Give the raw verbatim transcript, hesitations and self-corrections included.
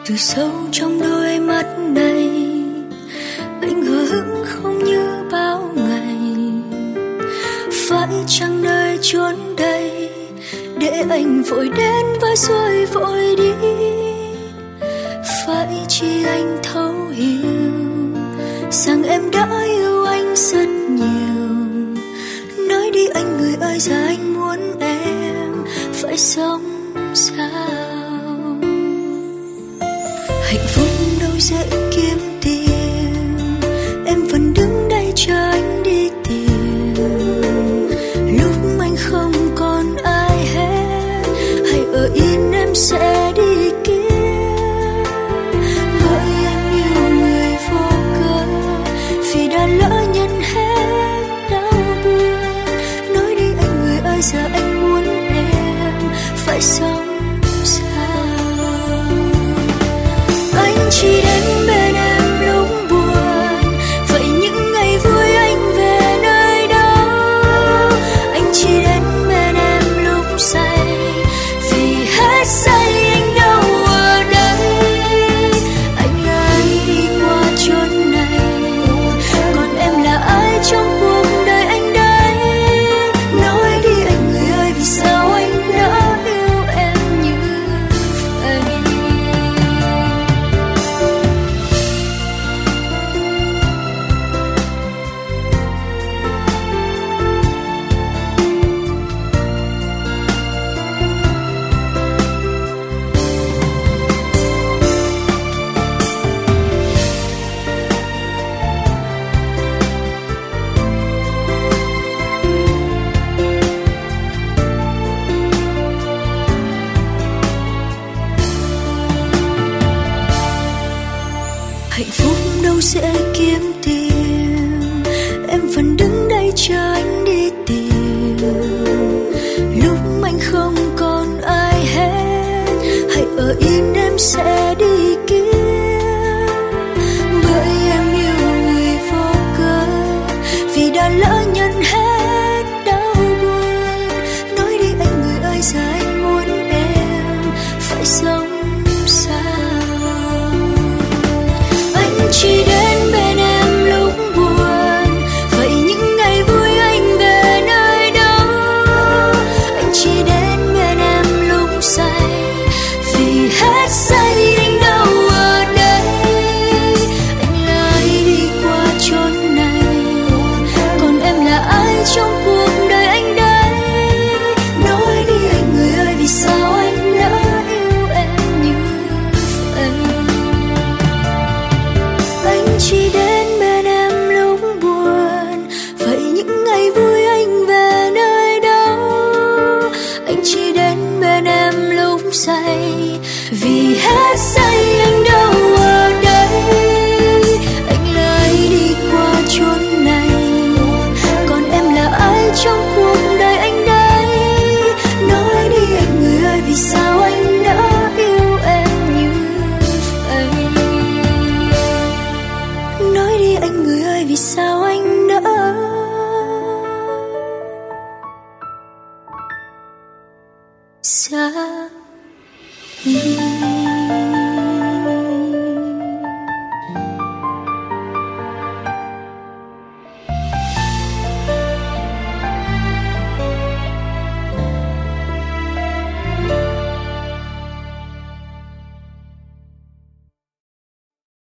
từ sâu trong đôi mắt này, anh hờ hững không như bao ngày. Phải chăng nơi chốn đây để anh vội đến và rồi vội đi? Phải chi anh thấu hiểu rằng em đã yêu anh rất nhiều. Nói đi anh người ơi, giờ anh muốn em phải sống sao? Hạnh phúc đâu dễ kiếm tìm, em vẫn đứng đây chờ anh đi tìm. Lúc anh không còn ai hết, hãy ở yên em sẽ đi kiếm. Bởi em yêu người vô cớ, vì đã lỡ nhận hết đau buồn. Nói đi anh người ơi, giờ anh muốn em phải sống sao? Anh chỉ đến bên em lúc buồn, vậy những ngày vui anh về nơi đâu? Anh chỉ đến bên em lúc say, vì hết say anh đâu ở đây. Anh ơi đi qua chốn này, còn em là ai trong cuộc đời anh đây? Nói đi anh người ơi, vì sao anh đã yêu em như vậy? Hạnh phúc đâu dễ kiếm tìm, em vẫn đứng đây chờ anh đi tìm. Lúc anh không còn ai hết, hãy ở yên em sẽ đi kiếm. Bởi em yêu người vô cớ, vì đã lỡ nhận hết đau buồn. Nói đi anh người ơi, giờ anh muốn em phải sống sao? Anh chỉ đến bên em lúc buồn, vậy những ngày vui anh về nơi đâu? Anh chỉ đến bên em lúc say, vì hết say anh đâu ở đây. Anh ơi đi qua chốn này, còn em là ai trong cuộc đời anh đây? Nói đi anh người ơi, vì sao anh đã yêu em như vậy? Anh chỉ đến bên em lúc buồn, vậy những ngày vui anh về nơi đâu? Anh chỉ đến bên em lúc say, vì hết say